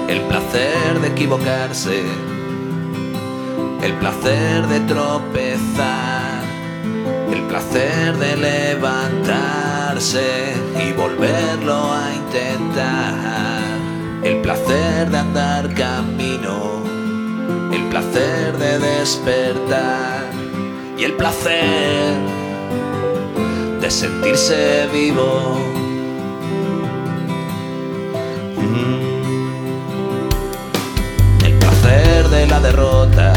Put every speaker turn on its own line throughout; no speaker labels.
El placer de equivocarse, el placer de tropezar, el placer de levantarse y volverlo a intentar, el placer de andar camino, el placer de despertar y el placer de sentirse vivo. El placer de la derrota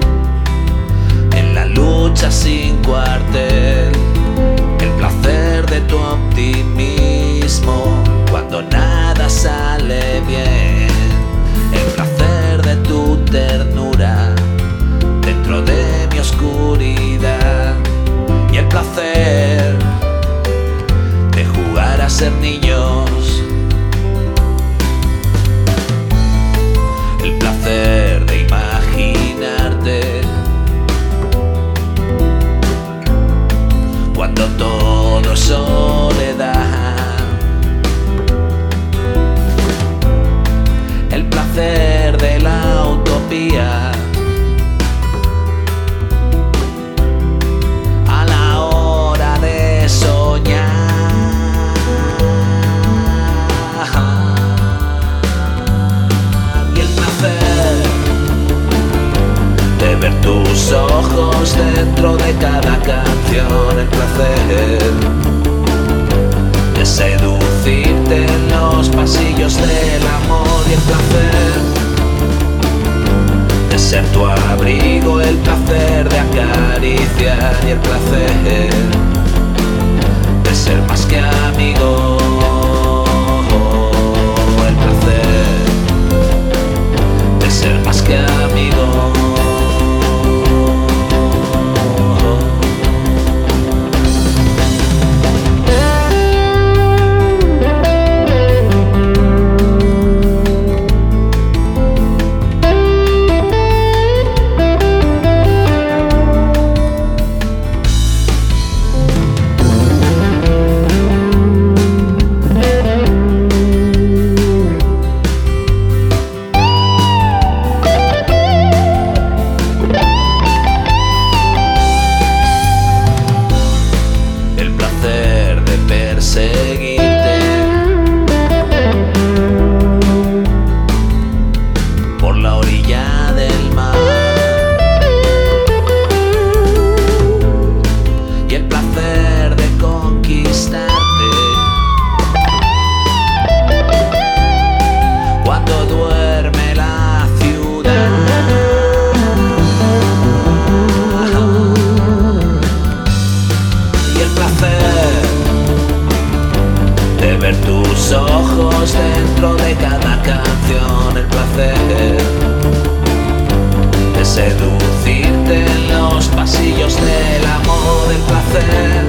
en la lucha sin cuartel, el placer de tu optimismo cuando nada sale bien, el placer de tu ternura dentro de mi oscuridad y el placer de jugar a ser niños. El placer de imaginarte cuando todo es soledad. El placer de la utopía a la hora de soñar. Y el placer de ver tus ojos dentro de cada canción, el placer de seducirte en los pasillos del amor y el placer de ser tu abrigo, el placer de acariciar y el placer de ser más que amigo, el placer de ser más que amigo. Seguirte por la orilla del mar y el placer de conquistarte cuando duerme la ciudad y el placer de ver tus ojos dentro de cada canción, el placer de seducirte en los pasillos del amor, el placer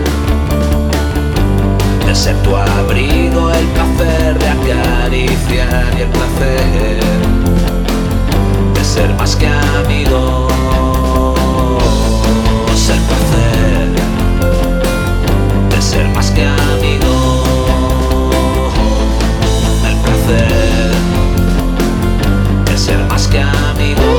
de ser tu abrigo, el placer de acariciar y el placer de ser más que amigos, el placer de ser más que amigos. De ser más que amigos.